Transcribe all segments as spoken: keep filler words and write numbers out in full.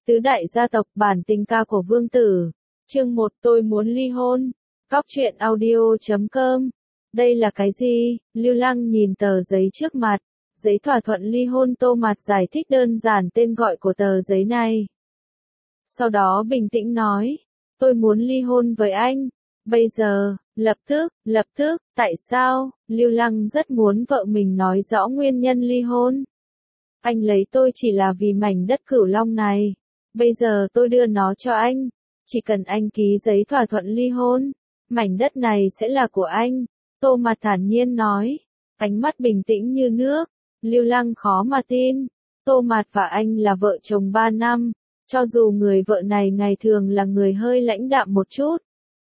Tứ đại gia tộc bản tình ca của vương tử. Chương một tôi muốn ly hôn. Góc truyện audio chấm com. Đây là cái gì? Lưu Lăng nhìn tờ giấy trước mặt. Giấy thỏa thuận ly hôn. Tô Mạt giải thích đơn giản tên gọi của tờ giấy này. Sau đó bình tĩnh nói. Tôi muốn ly hôn với anh. Bây giờ, lập tức, lập tức, tại sao? Lưu Lăng rất muốn vợ mình nói rõ nguyên nhân ly hôn. Anh lấy tôi chỉ là vì mảnh đất Cửu Long này. Bây giờ tôi đưa nó cho anh. Chỉ cần anh ký giấy thỏa thuận ly hôn, mảnh đất này sẽ là của anh. Tô Mạt thản nhiên nói. Ánh mắt bình tĩnh như nước. Lưu Lăng khó mà tin. Tô Mạt và anh là vợ chồng ba năm. Cho dù người vợ này ngày thường là người hơi lãnh đạm một chút.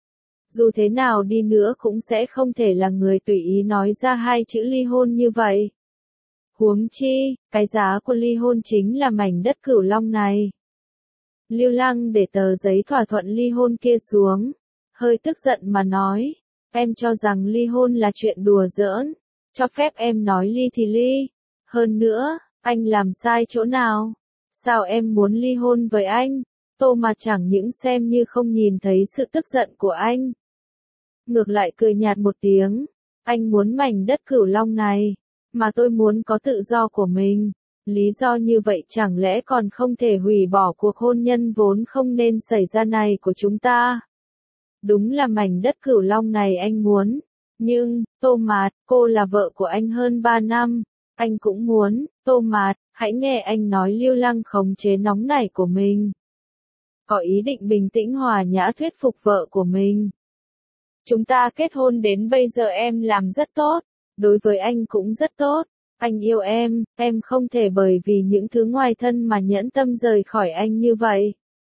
Dù thế nào đi nữa cũng sẽ không thể là người tùy ý nói ra hai chữ ly hôn như vậy. Huống chi, cái giá của ly hôn chính là mảnh đất Cửu Long này. Lưu Lăng để tờ giấy thỏa thuận ly hôn kia xuống. Hơi tức giận mà nói. Em cho rằng ly hôn là chuyện đùa giỡn. Cho phép em nói ly thì ly. Hơn nữa, anh làm sai chỗ nào? Sao em muốn ly hôn với anh? Tô Mạt chẳng những xem như không nhìn thấy sự tức giận của anh. Ngược lại cười nhạt một tiếng. Anh muốn mảnh đất Cửu Long này. Mà tôi muốn có tự do của mình. Lý do như vậy chẳng lẽ còn không thể hủy bỏ cuộc hôn nhân vốn không nên xảy ra này của chúng ta? Đúng là mảnh đất Cửu Long này anh muốn. Nhưng, Tô Mạt, cô là vợ của anh hơn ba năm. Anh cũng muốn. Tô Mạt, hãy nghe anh nói. Lưu Lăng khống chế nóng nảy của mình. Có ý định bình tĩnh hòa nhã thuyết phục vợ của mình. Chúng ta kết hôn đến bây giờ em làm rất tốt. Đối với anh cũng rất tốt. Anh yêu em, em không thể bởi vì những thứ ngoài thân mà nhẫn tâm rời khỏi anh như vậy.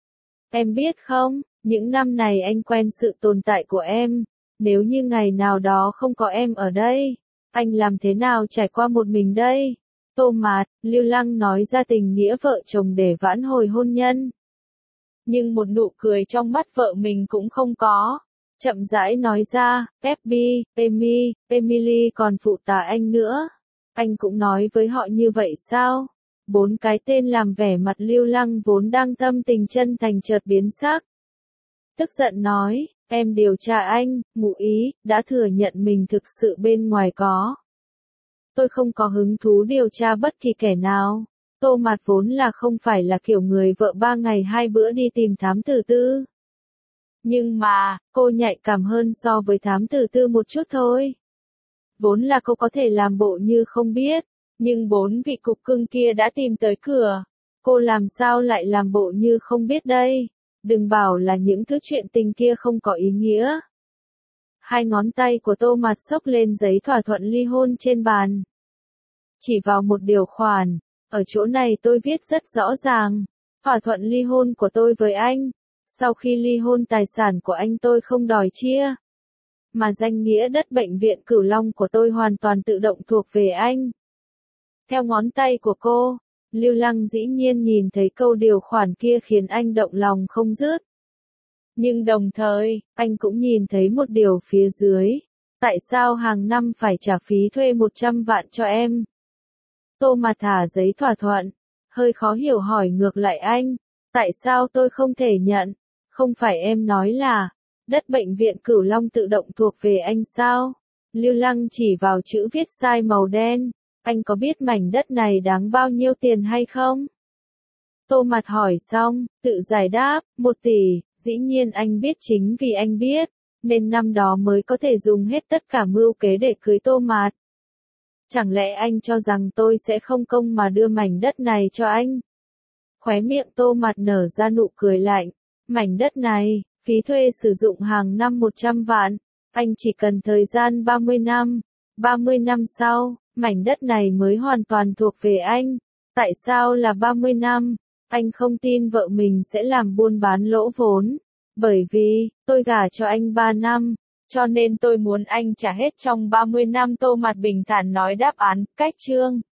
Em biết không, những năm này anh quen sự tồn tại của em. Nếu như ngày nào đó không có em ở đây, anh làm thế nào trải qua một mình đây? Tô Mạt, Lưu Lăng nói ra tình nghĩa vợ chồng để vãn hồi hôn nhân. Nhưng một nụ cười trong mắt vợ mình cũng không có. Chậm rãi nói ra, ép bê, Amy, Emily còn phụ tá anh nữa. Anh cũng nói với họ như vậy sao? Bốn cái tên làm vẻ mặt Lưu Lăng vốn đang tâm tình chân thành chợt biến sắc. Tức giận nói, em điều tra anh, ngụ ý, đã thừa nhận mình thực sự bên ngoài có. Tôi không có hứng thú điều tra bất kỳ kẻ nào. Tô Mạt vốn là không phải là kiểu người vợ ba ngày hai bữa đi tìm thám tử tư. Nhưng mà, cô nhạy cảm hơn so với thám tử tư một chút thôi. Vốn là cô có thể làm bộ như không biết, nhưng bốn vị cục cưng kia đã tìm tới cửa. Cô làm sao lại làm bộ như không biết đây? Đừng bảo là những thứ chuyện tình kia không có ý nghĩa. Hai ngón tay của Tô Mạt xốc lên giấy thỏa thuận ly hôn trên bàn. Chỉ vào một điều khoản, ở chỗ này tôi viết rất rõ ràng. Thỏa thuận ly hôn của tôi với anh. Sau khi ly hôn tài sản của anh tôi không đòi chia. Mà danh nghĩa đất bệnh viện Cửu Long của tôi hoàn toàn tự động thuộc về anh. Theo ngón tay của cô, Lưu Lăng dĩ nhiên nhìn thấy câu điều khoản kia khiến anh động lòng không dứt. Nhưng đồng thời, anh cũng nhìn thấy một điều phía dưới. Tại sao hàng năm phải trả phí thuê một trăm vạn cho em? Tô Mạt thả giấy thỏa thuận, hơi khó hiểu hỏi ngược lại anh. Tại sao tôi không thể nhận? Không phải em nói là đất bệnh viện Cửu Long tự động thuộc về anh sao? Lưu Lăng chỉ vào chữ viết sai màu đen. Anh có biết mảnh đất này đáng bao nhiêu tiền hay không? Tô Mạt hỏi xong, tự giải đáp, một tỷ. Dĩ nhiên anh biết, chính vì anh biết, nên năm đó mới có thể dùng hết tất cả mưu kế để cưới Tô Mạt. Chẳng lẽ anh cho rằng tôi sẽ không công mà đưa mảnh đất này cho anh? Khóe miệng Tô Mạt nở ra nụ cười lạnh. Mảnh đất này, phí thuê sử dụng hàng năm một trăm vạn. Anh chỉ cần thời gian ba mươi năm. ba mươi năm sau, mảnh đất này mới hoàn toàn thuộc về anh. Tại sao là ba mươi năm? Anh không tin vợ mình sẽ làm buôn bán lỗ vốn. Bởi vì, tôi gả cho anh ba năm. Cho nên tôi muốn anh trả hết trong ba mươi năm. Tô Mạt bình thản nói đáp án, cách chương.